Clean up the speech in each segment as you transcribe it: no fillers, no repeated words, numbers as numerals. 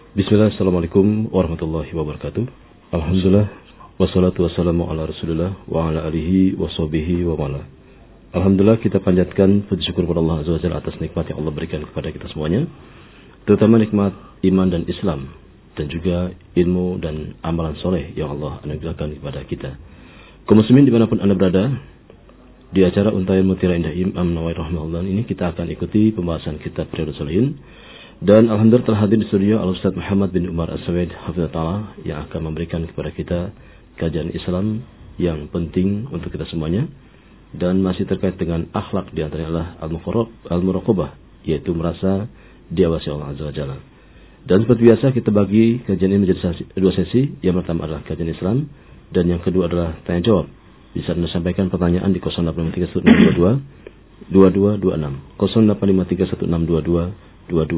Bismillah, assalamualaikum warahmatullahi wabarakatuh. Alhamdulillah, wassalatu wassalamu ala rasulillah wa ala alihi wa sahbihi wa mala. Alhamdulillah, kita panjatkan puji syukur kepada Allah Azza wa Jalla atas nikmat yang Allah berikan kepada kita semuanya, terutama nikmat iman dan Islam, dan juga ilmu dan amalan soleh yang Allah anugerahkan kepada kita. Kaum muslimin dimanapun Anda berada, di acara Untayan Mutiara Indah Imam Nawawi rahimahullah ini kita akan ikuti pembahasan kitab Riyadhus Shalihin. Dan alhamdulillah telah hadir di studio Al-Ustaz Muhammad bin Umar As-Sawaid hafizahullah yang akan memberikan kepada kita kajian Islam yang penting untuk kita semuanya, dan masih terkait dengan akhlak, di antaranya adalah al-muraqabah, yaitu merasa diawasi Allah Azza wa Jalla. Dan seperti biasa kita bagi kajian ini menjadi dua sesi. Yang pertama adalah kajian Islam, dan yang kedua adalah tanya jawab. Bisa Anda sampaikan pertanyaan di 08531622 2226, 08531622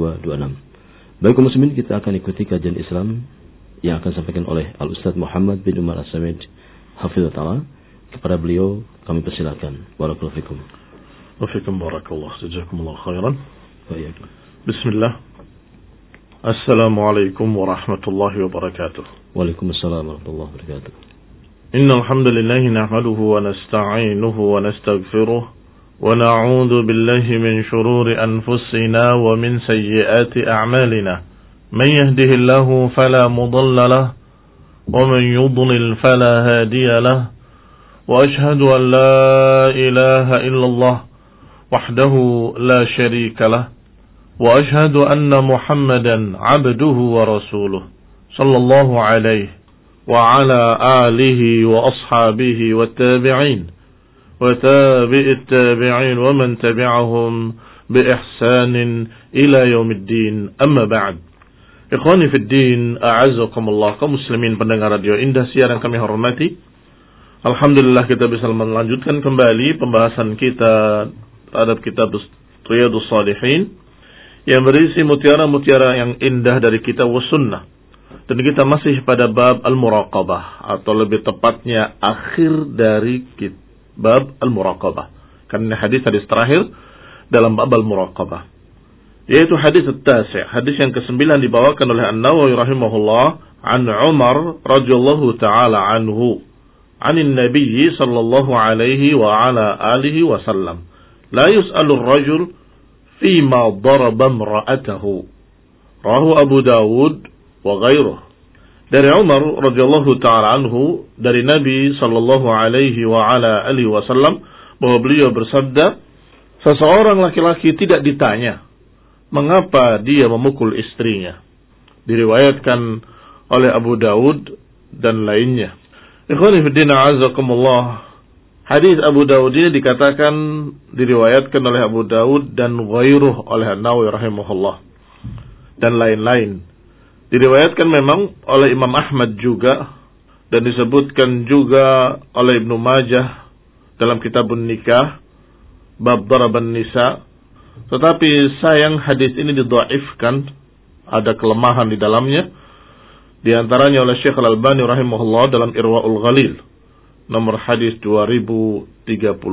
2226. Baik kaum muslimin, kita akan ikuti kajian Islam yang akan disampaikan oleh Al-Ustaz Muhammad bin Umar As-Sawaid hafizahullah. Kepada beliau kami persilakan. Barakallahu fikum. Wa fikum barakallah. Jazakumullah khairan. Baik. Bismillah. Assalamualaikum warahmatullahi wabarakatuh. Waalaikumsalam warahmatullahi wabarakatuh. Innal hamdalillah nahmaduhu wa nasta'inuhu wa nastaghfiruh. ونعوذ بالله من شرور أنفسنا ومن سيئات أعمالنا من يهده الله فلا مضل له ومن يضلل فلا هادي له وأشهد أن لا إله إلا الله وحده لا شريك له وأشهد أن محمدا عبده ورسوله صلى الله عليه وعلى آله وأصحابه والتابعين وتابع التابعين ومن تبعهم بإحسان إلى يوم الدين أما بعد. Ikhwani fi din, a'azzakumullah, kaum muslimin pendengar radio Indah siaran kami hormati. Alhamdulillah kita bisa melanjutkan kembali pembahasan kita terhadap kitab Riyadhus Shalihin yang berisi mutiara-mutiara yang indah dari kitab was sunnah. Dan kita masih pada bab al-muraqabah, atau lebih tepatnya akhir dari bab al-muraqabah. Karena hadis terakhir dalam bab al-muraqabah, yaitu hadis at-tasi', hadis yang ke-9 dibawakan oleh An-Nawawi rahimahullah an Umar radhiyallahu taala anhu anin Nabi sallallahu alaihi wa ala alihi wa sallam la yus'alu ar-rajul fima daraba imra'atahu, rawahu Abu Dawud wa ghairuh. Dari Umar radhiyallahu ta'ala anhu, dari Nabi sallallahu alaihi wa ala alihi wasallam, bahwa beliau bersabda, seseorang laki-laki tidak ditanya mengapa dia memukul istrinya. Diriwayatkan oleh Abu Dawud dan lainnya. Ikhwani fi din, a'azzakumullah. Hadis Abu Dawud ini dikatakan diriwayatkan oleh Abu Dawud dan ghairuh oleh An-Nawawi rahimahullah dan lain-lain. Diriwayatkan memang oleh Imam Ahmad juga, dan disebutkan juga oleh Ibnu Majah dalam kitabun nikah bab daraban nisa. Tetapi sayang hadis ini didhaifkan, ada kelemahan di dalamnya, di antaranya oleh Syekh Al-Albani rahimahullah dalam Irwaul Ghalil nomor hadis 2034.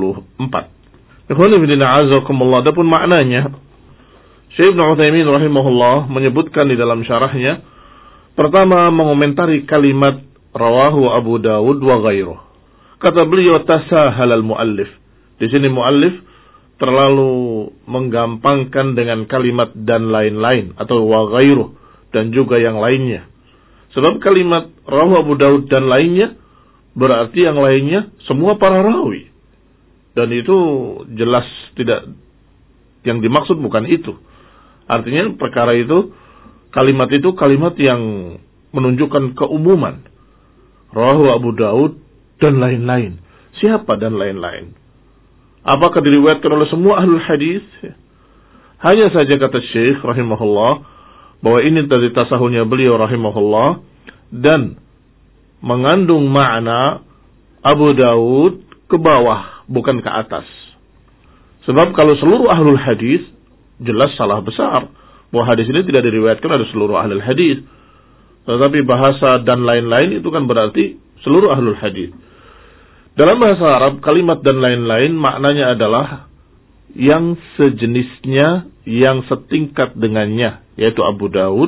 Ikhwani fillah azakumullah. Adapun maknanya, Syekh Ibnu Utsaimin rahimahullah menyebutkan di dalam syarahnya, pertama mengomentari kalimat rawahu Abu Dawud wa ghairuh. Kata beliau tasahal al-muallif. Di sini muallif terlalu menggampangkan dengan kalimat dan lain-lain, atau wa ghairuh, dan juga yang lainnya. Sebab kalimat rawahu Abu Dawud dan lainnya berarti yang lainnya semua para rawi. Dan itu jelas tidak, yang dimaksud bukan itu. Artinya perkara itu, kalimat itu kalimat yang menunjukkan keumuman. Rawahu Abu Dawud dan lain-lain. Siapa dan lain-lain? Apakah diriwayatkan oleh semua ahlul hadis? Hanya saja kata Syekh rahimahullah bahwa ini dari tasahulnya beliau rahimahullah dan mengandung makna Abu Dawud ke bawah, bukan ke atas. Sebab kalau seluruh ahlul hadis, jelas salah besar bahwa hadis ini tidak diriwayatkan oleh seluruh ahlul hadis. Tetapi bahasa dan lain-lain itu kan berarti seluruh ahlul hadis. Dalam bahasa Arab, kalimat dan lain-lain maknanya adalah yang sejenisnya, yang setingkat dengannya, yaitu Abu Dawud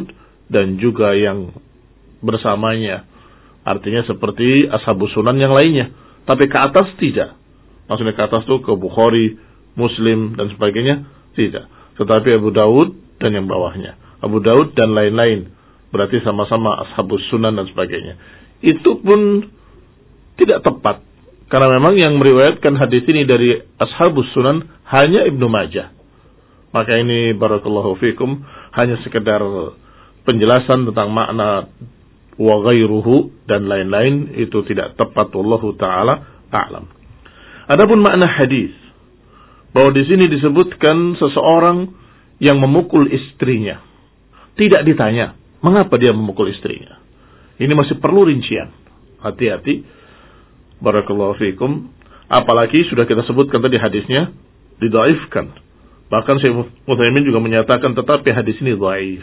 dan juga yang bersamanya. Artinya seperti ashabus sunan yang lainnya. Tapi ke atas tidak. Maksudnya ke atas itu ke Bukhari, Muslim, dan sebagainya. Tidak. Tetapi Abu Daud dan yang bawahnya. Abu Daud dan lain-lain. Berarti sama-sama ashabus sunan dan sebagainya. Itu pun tidak tepat. Karena memang yang meriwayatkan hadis ini dari ashabus sunan hanya Ibnu Majah. Maka ini barakallahu fikum hanya sekedar penjelasan tentang makna wa ghairuhu dan lain-lain, itu tidak tepat, wallahu taala a'lam. Adapun makna hadis, bahwa di sini disebutkan seseorang yang memukul istrinya. Tidak ditanya mengapa dia memukul istrinya. Ini masih perlu rincian. Hati-hati. Barakallahu fikum. Apalagi sudah kita sebutkan tadi hadisnya didhaifkan. Bahkan Syekh Utsaimin juga menyatakan tetapi hadis ini dhaif.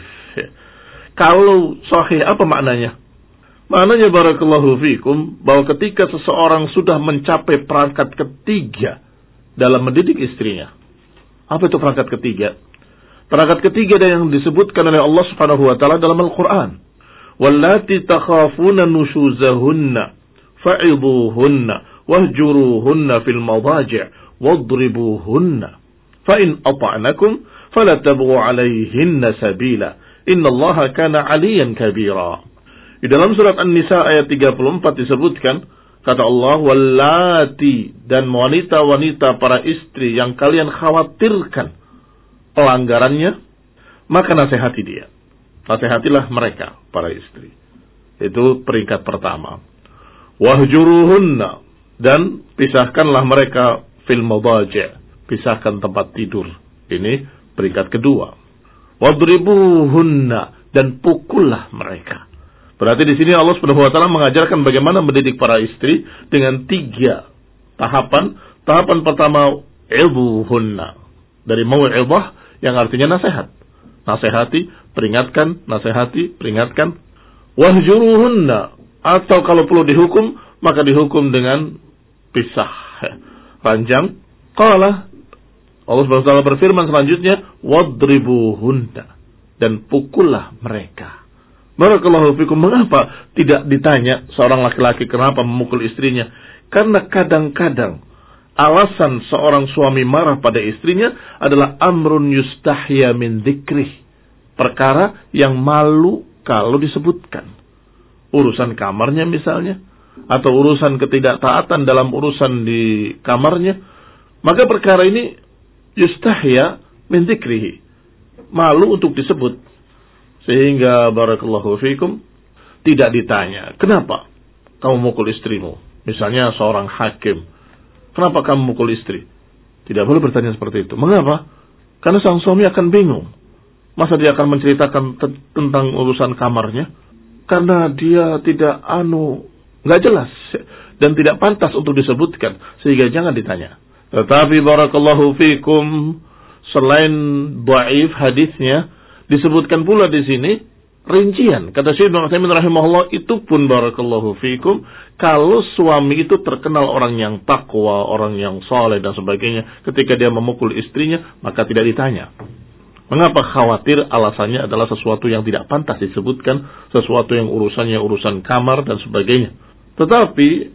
Kalau sahih apa maknanya? Maknanya barakallahu fikum bahwa ketika seseorang sudah mencapai perangkat ketiga dalam mendidik istrinya. Apa itu perangkat ketiga? Perangkat ketiga yang disebutkan oleh Allah Subhanahu wa taala dalam Al-Qur'an. Wallati takhafuna nushuzahunna fa'idhuhunna wahjuruhunna fil madaji' wadribuhunna fa in ata'nakum fala tabghu 'alayhinna sabila innallaha kana 'aliyan kabira. Di dalam surat An-Nisa ayat 34 disebutkan, kata Allah, wallati, dan wanita-wanita para istri yang kalian khawatirkan pelanggarannya, maka nasihati dia. Nasihatilah mereka, para istri. Itu peringkat pertama. Wahjuruhunna, dan pisahkanlah mereka fil madaji', pisahkan tempat tidur. Ini peringkat kedua. Wadribuhunna, dan pukullah mereka. Berarti di sini Allah Subhanahu wa taala mengajarkan bagaimana mendidik para istri dengan 3 tahapan. Tahapan pertama, idhuhunna, dari mau'idhah yang artinya nasihat. Nasihati, peringatkan, nasihati, peringatkan. Wahjuruhunna, atau kalau perlu dihukum, maka dihukum dengan pisah, ranjang. Qala, Allah Subhanahu wa taala berfirman selanjutnya, wadribuhunna, dan pukullah mereka. Barakallahu fikum. Mengapa tidak ditanya seorang laki-laki kenapa memukul istrinya? Karena kadang-kadang alasan seorang suami marah pada istrinya adalah amrun yustahya min dzikrih, perkara yang malu kalau disebutkan. Urusan kamarnya misalnya, atau urusan ketidaktaatan dalam urusan di kamarnya, maka perkara ini yustahya min dzikrihi, malu untuk disebut. Sehingga barakallahu fikum tidak ditanya, kenapa kamu mukul istrimu? Misalnya seorang hakim, kenapa kamu mukul istri? Tidak boleh bertanya seperti itu. Mengapa? Karena sang suami akan bingung. Masa dia akan menceritakan tentang urusan kamarnya? Karena dia tidak nggak jelas dan tidak pantas untuk disebutkan, sehingga jangan ditanya. Tetapi barakallahu fikum, selain dhaif hadisnya, disebutkan pula di sini rincian. Kata Syekh Ibnu Utsaimin rahimahullah, itu pun barakallahu fikum, kalau suami itu terkenal orang yang takwa, orang yang saleh dan sebagainya, ketika dia memukul istrinya, maka tidak ditanya. Mengapa khawatir? Alasannya adalah sesuatu yang tidak pantas disebutkan, sesuatu yang urusannya urusan kamar dan sebagainya. Tetapi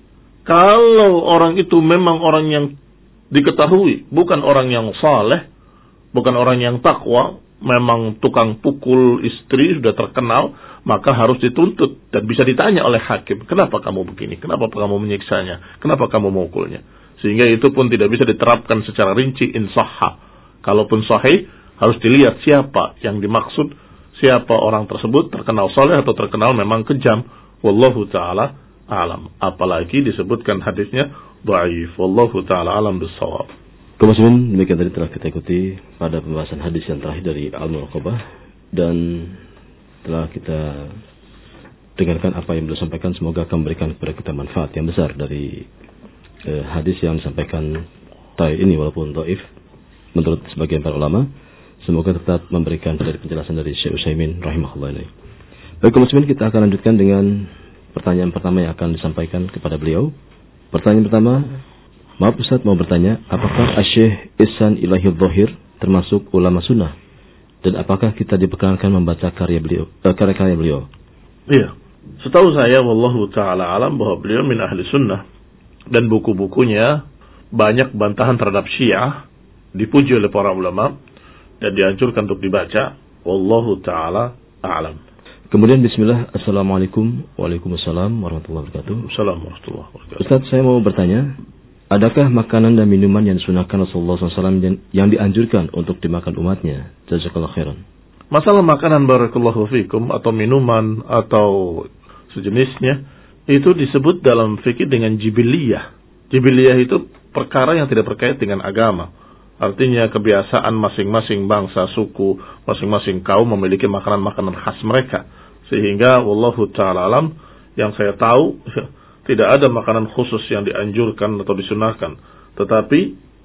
kalau orang itu memang orang yang diketahui, bukan orang yang saleh, bukan orang yang takwa, memang tukang pukul istri, sudah terkenal, maka harus dituntut dan bisa ditanya oleh hakim, kenapa kamu begini, kenapa kamu menyiksanya, kenapa kamu memukulnya. Sehingga itu pun tidak bisa diterapkan secara rinci insahha. Kalaupun sahih, harus dilihat siapa yang dimaksud, siapa orang tersebut, terkenal soleh atau terkenal memang kejam. Wallahu ta'ala alam. Apalagi disebutkan hadisnya dhaif. Wallahu ta'ala alam bissawab. Kaum muslimin, demikian tadi telah kita ikuti pada pembahasan hadis yang terakhir dari Al-Muraqabah, dan telah kita dengarkan apa yang beliau sampaikan. Semoga akan memberikan kepada kita manfaat yang besar dari hadis yang disampaikan ini, walaupun dhaif menurut sebagian para ulama. Semoga tetap memberikan dari penjelasan dari Syekh Utsaimin rahimahullah ini. Baik kaum muslimin, kita akan lanjutkan dengan pertanyaan pertama yang akan disampaikan kepada beliau. Pertanyaan pertama, maaf Ustaz, mau bertanya, apakah Syekh Ihsan Ilahi Dhahir termasuk ulama sunnah Dan apakah kita diperkenankan membaca karya-karya beliau? Iya. Setahu saya, wallahu ta'ala alam, bahwa beliau min ahli sunnah. Dan buku-bukunya banyak bantahan terhadap Syiah, dipuji oleh para ulama, dan dianjurkan untuk dibaca. Wallahu ta'ala alam. Kemudian bismillah, assalamualaikum, waalaikumsalam warahmatullahi wabarakatuh. Assalamualaikum warahmatullahi wabarakatuh. Ustaz, saya mau bertanya, adakah makanan dan minuman yang disunahkan Rasulullah SAW yang dianjurkan untuk dimakan umatnya? Jazakallahu khairan. Masalah makanan barakallahu fikum atau minuman atau sejenisnya itu disebut dalam fikih dengan jibiliyah. Jibiliyah itu perkara yang tidak terkait dengan agama. Artinya kebiasaan masing-masing bangsa, suku, masing-masing kaum memiliki makanan-makanan khas mereka. Sehingga wallahu ta'ala alam, yang saya tahu tidak ada makanan khusus yang dianjurkan atau disunahkan. Tetapi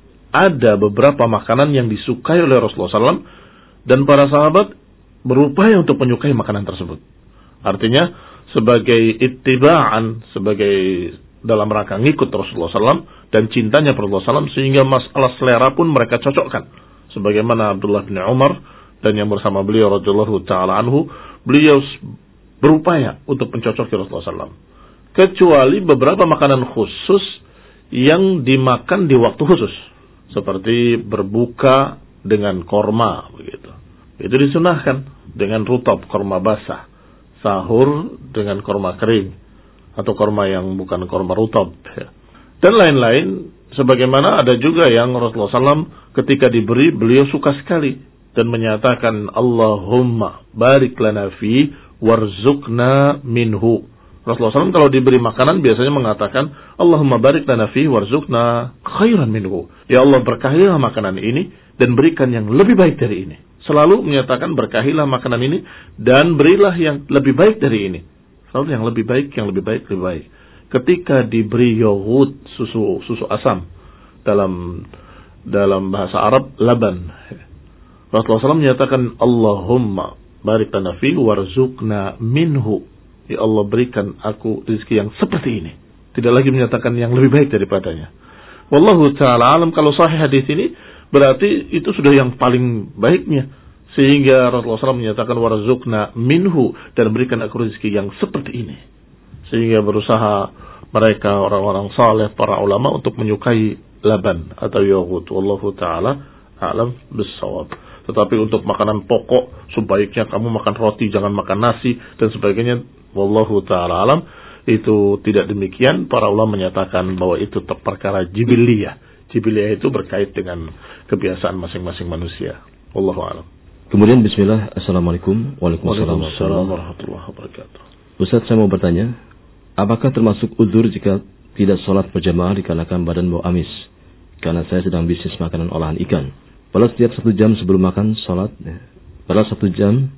ada beberapa makanan yang disukai oleh Rasulullah SAW, dan para sahabat berupaya untuk menyukai makanan tersebut. Artinya sebagai ittiba'an, sebagai dalam rangka ngikut Rasulullah SAW dan cintanya pada Rasulullah SAW, sehingga masalah selera pun mereka cocokkan. Sebagaimana Abdullah bin Umar dan yang bersama beliau radhiyallahu ta'ala anhu, beliau berupaya untuk mencocoki Rasulullah SAW. Kecuali beberapa makanan khusus yang dimakan di waktu khusus, seperti berbuka dengan korma begitu. Itu disunahkan dengan rutab, korma basah. Sahur dengan korma kering atau korma yang bukan korma rutab. Dan lain-lain, sebagaimana ada juga yang Rasulullah SAW ketika diberi, beliau suka sekali dan menyatakan Allahumma barik lana fi warzuqna minhu. Rasulullah SAW kalau diberi makanan biasanya mengatakan Allahumma barik lana fi warzuqna khairan minhu. Ya Allah, berkahilah makanan ini dan berikan yang lebih baik dari ini. Selalu menyatakan berkahilah makanan ini dan berilah yang lebih baik dari ini. Selalu yang lebih baik, yang lebih baik, lebih baik. Ketika diberi yogurt, susu asam, dalam bahasa Arab laban, Rasulullah SAW menyatakan Allahumma barik lana fi warzuqna minhu. Ya Allah, berikan aku rezeki yang seperti ini. Tidak lagi menyatakan yang lebih baik daripadanya. Wallahu ta'ala alam, kalau sahih hadis ini berarti itu sudah yang paling baiknya. Sehingga Rasulullah SAW menyatakan warzuqna minhu, dan berikan aku rezeki yang seperti ini. Sehingga berusaha mereka orang-orang saleh, para ulama, untuk menyukai laban atau yogurt. Wallahu ta'ala alam bissawab. Tetapi untuk makanan pokok, sebaiknya kamu makan roti, jangan makan nasi, dan sebagainya. Wallahu ta'ala alam, itu tidak demikian. Para ulama menyatakan bahwa itu perkara jibiliyah. Jibiliyah itu berkait dengan kebiasaan masing-masing manusia. Wallahu a'lam. Kemudian bismillah, assalamualaikum, waalaikumsalam warahmatullahi wabarakatuh. Ustaz, saya mau bertanya, apakah termasuk uzur jika tidak sholat berjamaah dikarenakan badan bau amis? Karena saya sedang bisnis makanan olahan ikan. Pada setiap 1 jam sebelum makan sholat, pada setiap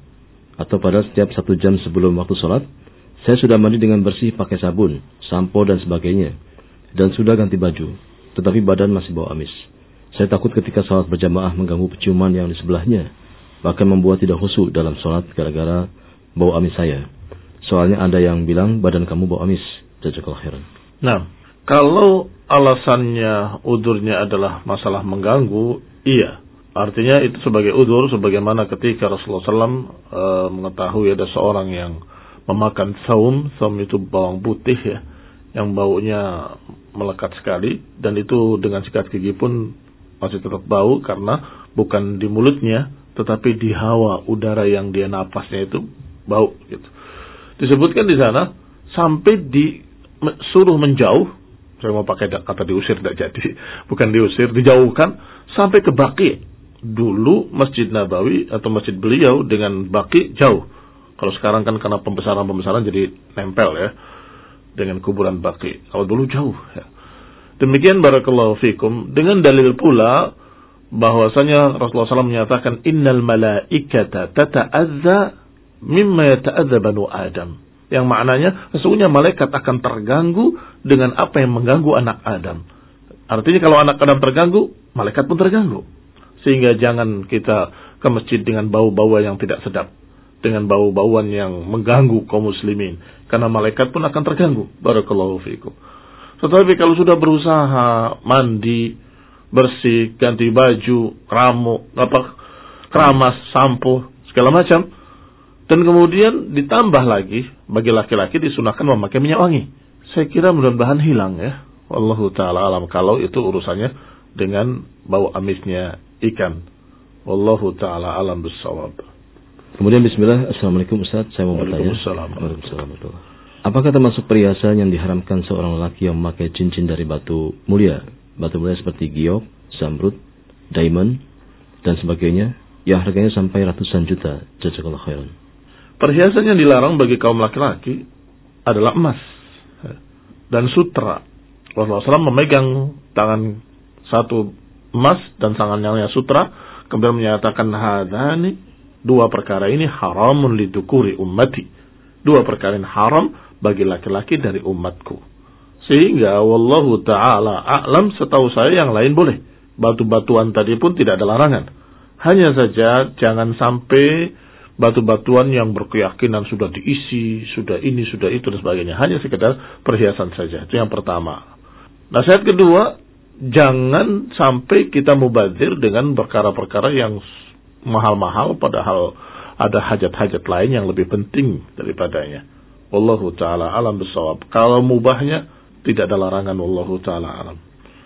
1 jam sebelum waktu sholat, saya sudah mandi dengan bersih pakai sabun, sampo dan sebagainya, dan sudah ganti baju. Tetapi badan masih bau amis. Saya takut ketika sholat berjamaah mengganggu penciuman yang di sebelahnya, bahkan membuat tidak khusyuk dalam sholat gara-gara bau amis saya. Soalnya ada yang bilang badan kamu bau amis. Jazakallahu khairan. Nah, kalau alasannya udurnya adalah masalah mengganggu, iya. Artinya itu sebagai udur, sebagaimana ketika Rasulullah SAW mengetahui ada seorang yang memakan saum itu bawang putih ya, yang baunya melekat sekali, dan itu dengan sikat gigi pun masih tetap bau karena bukan di mulutnya, tetapi di hawa udara yang dia napasnya itu bau gitu. Disebutkan di sana sampai disuruh menjauh. Saya mau pakai kata diusir, tidak jadi, bukan diusir, dijauhkan sampai ke Baqi. Dulu Masjid Nabawi atau masjid beliau dengan Baqi jauh. Kalau sekarang kan karena pembesaran jadi nempel ya dengan kuburan Baqi. Kalau dulu jauh ya. Demikian barakallahu fikum, dengan dalil pula bahwasanya Rasulullah SAW menyatakan innal malaikata tata'adza mimma yata'adza banu Adam. Yang maknanya sesungguhnya malaikat akan terganggu dengan apa yang mengganggu anak Adam. Artinya kalau anak Adam terganggu, malaikat pun terganggu. Sehingga jangan kita ke masjid dengan bau-bauan yang tidak sedap, dengan bau-bauan yang mengganggu kaum muslimin, karena malaikat pun akan terganggu. Barakallahu fiikum. Tetapi kalau sudah berusaha mandi, bersih, ganti baju, ramu, keramas, sampo, segala macam. Dan kemudian ditambah lagi, bagi laki-laki disunahkan memakai minyak wangi. Saya kira mudah-mudahan hilang ya. Wallahu ta'ala alam. Kalau itu urusannya dengan bau amisnya ikan. Wallahu ta'ala alam bissawab. Kemudian bismillah, assalamualaikum Ustaz. Saya mau bertanya. Waalaikumsalam. Apakah termasuk perhiasan yang diharamkan seorang lelaki yang memakai cincin dari batu mulia? Batu mulia seperti giok, zamrud, diamond, dan sebagainya, yang harganya sampai ratusan juta. Jazakallahu khairan. Perhiasan yang dilarang bagi kaum laki-laki adalah emas dan sutra. Rasulullah SAW memegang tangan satu emas dan tangan yang sutra, kemudian menyatakan hadani, dua perkara ini haramun lidukuri ummati. Dua perkara ini haram bagi laki-laki dari umatku. Sehingga wallahu ta'ala a'lam, setahu saya yang lain boleh. Batu-batuan tadi pun tidak ada larangan. Hanya saja jangan sampai batu-batuan yang berkeyakinan sudah diisi, sudah ini, sudah itu, dan sebagainya. Hanya sekedar perhiasan saja. Itu yang pertama. Nasihat kedua, jangan sampai kita mubadzir dengan perkara-perkara yang mahal-mahal, padahal ada hajat-hajat lain yang lebih penting daripadanya. Wallahu ta'ala alam bissawab. Kalau mubahnya, tidak ada larangan. Wallahu ta'ala alam.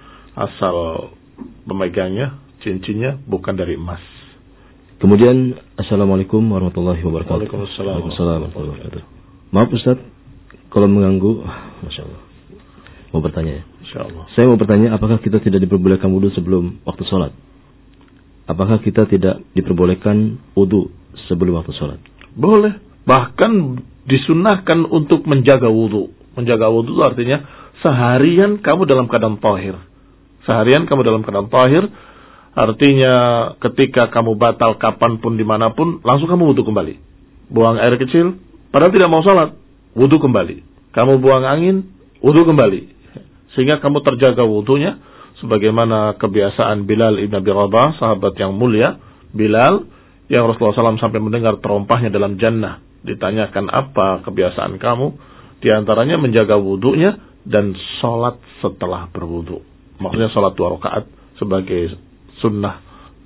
Asal pemegangnya, cincinnya, bukan dari emas. Kemudian, assalamualaikum warahmatullahi wabarakatuh. Waalaikumsalam warahmatullahi wabarakatuh. Maaf Ustaz, kalau mengganggu, Masya Allah. Mau bertanya ya? Insya Allah. Saya mau bertanya, apakah kita tidak diperbolehkan wudu sebelum waktu sholat? Apakah kita tidak diperbolehkan wudu sebelum waktu sholat? Boleh. Bahkan disunahkan untuk menjaga wudu. Menjaga wudu itu artinya seharian kamu dalam keadaan tahir. Seharian kamu dalam keadaan tahir. Artinya ketika kamu batal kapanpun dimanapun, langsung kamu wudu kembali. Buang air kecil, padahal tidak mau sholat, wudu kembali. Kamu buang angin, wudu kembali. Sehingga kamu terjaga wudunya, sebagaimana kebiasaan Bilal ibn Abi Rabah, sahabat yang mulia. Bilal, yang Rasulullah SAW sampai mendengar terompahnya dalam jannah. Ditanyakan apa kebiasaan kamu? Di antaranya menjaga wudunya dan sholat setelah berwudu. Maksudnya sholat 2 rakaat sebagai sunnah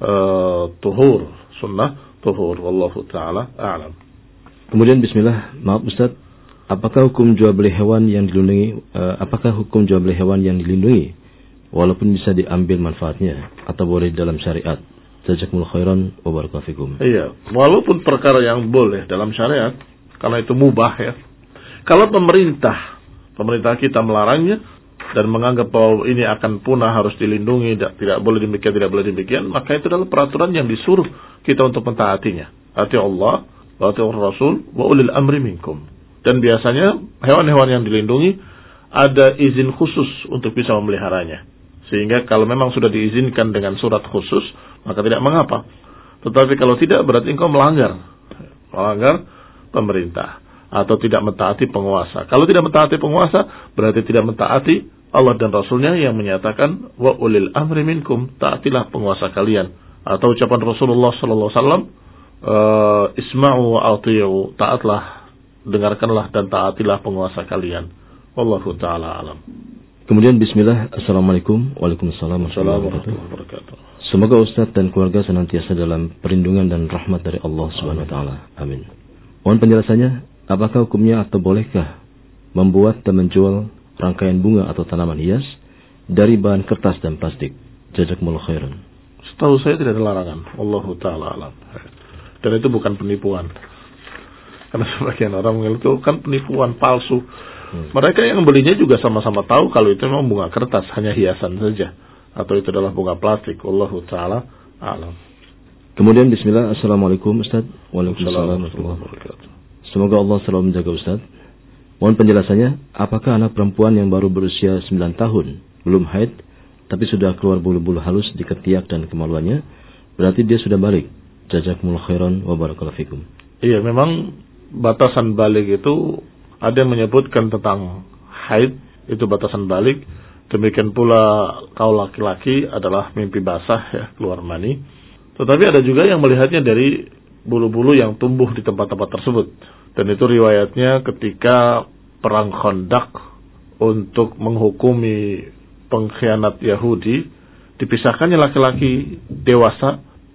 tuhur, wallahu ta'ala a'lam. Kemudian bismillah, maaf Ustaz, apakah hukum jual beli hewan yang dilindungi walaupun bisa diambil manfaatnya atau boleh dalam syariat? Jazakumullahu khairan wa barakallahu fikum. Iya, walaupun perkara yang boleh dalam syariat karena itu mubah ya. Kalau pemerintah kita melarangnya dan menganggap bahwa ini akan punah, harus dilindungi, tidak boleh demikian, maka itu adalah peraturan yang disuruh kita untuk mentaatinya. Ati Allah, wa ati Rasul, wa ulil amri minkum. Dan biasanya hewan-hewan yang dilindungi ada izin khusus untuk bisa memeliharanya. Sehingga kalau memang sudah diizinkan dengan surat khusus, maka tidak mengapa. Tetapi kalau tidak, berarti engkau melanggar pemerintah atau tidak mentaati penguasa. Kalau tidak mentaati penguasa, berarti tidak mentaati Allah dan Rasulnya yang menyatakan wa ulil amri minkum, taatilah penguasa kalian. Atau ucapan Rasulullah sallallahu alaihi wasallam, isma'u wa ati'u, taatlah, dengarkanlah dan taatilah penguasa kalian. Wallahu taala alam. Kemudian bismillah, assalamualaikum. Waalaikumsalam warahmatullahi wabarakatuh. Semoga Ustaz dan keluarga senantiasa dalam perlindungan dan rahmat dari Allah Subhanahu wa taala. Amin. Mohon penjelasannya, apakah hukumnya atau bolehkah membuat dan menjual rangkaian bunga atau tanaman hias dari bahan kertas dan plastik? Jazakumullahu khairan. Setahu saya tidak ada larangan. Wallahu ta'ala alam. Dan itu bukan penipuan. Karena sebagian orang menganggap itu kan penipuan palsu. Mereka yang belinya juga sama-sama tahu kalau itu memang bunga kertas, hanya hiasan saja. Atau itu adalah bunga plastik. Wallahu ta'ala alam. Kemudian bismillah, assalamualaikum Ustaz. Waalaikumsalam warahmatullahi wabarakatuh. Semoga Allah selalu menjaga Ustaz. Mohon penjelasannya, apakah anak perempuan yang baru berusia 9 tahun, belum haid, tapi sudah keluar bulu-bulu halus di ketiak dan kemaluannya, berarti dia sudah balik? Jazakumullahu khairan wa barakallahu fikum. Iya, memang batasan balik itu ada yang menyebutkan tentang haid, itu batasan balik. Demikian pula kaum laki-laki adalah mimpi basah, ya, keluar mani. Tetapi ada juga yang melihatnya dari bulu-bulu yang tumbuh di tempat-tempat tersebut. Dan itu riwayatnya ketika perang Khandaq untuk menghukumi pengkhianat Yahudi, dipisahkannya laki-laki dewasa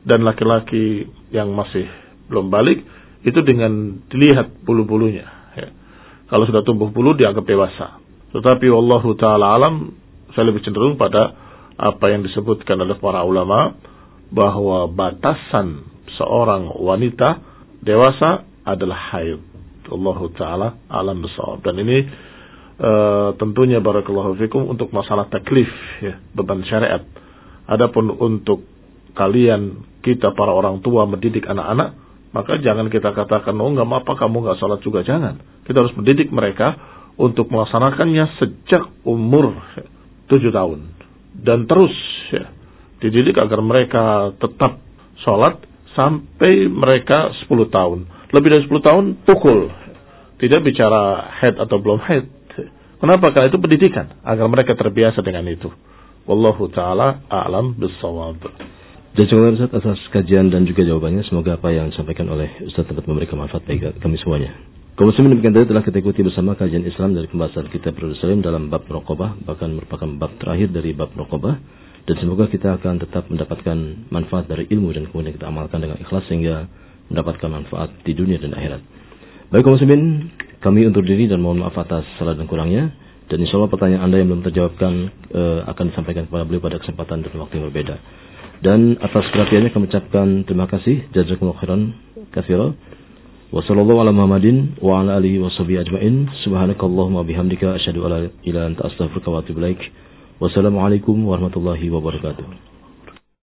dan laki-laki yang masih belum balik itu dengan dilihat bulu-bulunya. Ya. Kalau sudah tumbuh bulu dianggap dewasa. Tetapi wallahu ta'ala alam, saya lebih cenderung pada apa yang disebutkan oleh para ulama, bahwa batasan seorang wanita dewasa adalah haid. Allahu ta'ala alam bisawab. Dan ini tentunya barakallahu fikum untuk masalah taklif, ya, beban syariat. Adapun untuk kalian, kita para orang tua mendidik anak-anak, maka jangan kita katakan, oh nggak apa-apa kamu nggak sholat juga, jangan. Kita harus mendidik mereka untuk melaksanakannya sejak umur 7 tahun dan terus, ya, dididik agar mereka tetap sholat sampai mereka 10 tahun. Lebih dari 10 tahun pukul, tidak bicara haid atau belum haid. Kenapa? Karena itu pendidikan agar mereka terbiasa dengan itu. Wallahu ta'ala a'lam bis-shawab. Jazakallahu Ustaz atas kajian dan juga jawabannya. Semoga apa yang disampaikan oleh Ustaz dapat memberikan manfaat bagi kami semuanya. Kaum muslimin demikian tadi telah kita ikuti bersama kajian Islam dari pembahasan kitab Riyadhus Shalihin dalam bab raqabah, bahkan merupakan bab terakhir dari bab raqabah, dan semoga kita akan tetap mendapatkan manfaat dari ilmu dan kemudian kita amalkan dengan ikhlas sehingga mendapatkan manfaat di dunia dan akhirat. Baik kaum muslimin, kami undur diri dan mohon maaf atas salah dan kurangnya, dan insyaallah pertanyaan Anda yang belum terjawabkan akan disampaikan kepada beliau pada kesempatan dan waktu yang berbeda. Dan atas perhatiannya kami ucapkan terima kasih. Jazakumullahu khairan katsira. Wa sallallahu ala Muhammadin wa ala alihi washabihi ajmain. Subhanakallahumma bihamdika asyhadu an la ilaha illa anta astaghfiruka wa atubu ilaik. Wassalamualaikum warahmatullahi wabarakatuh.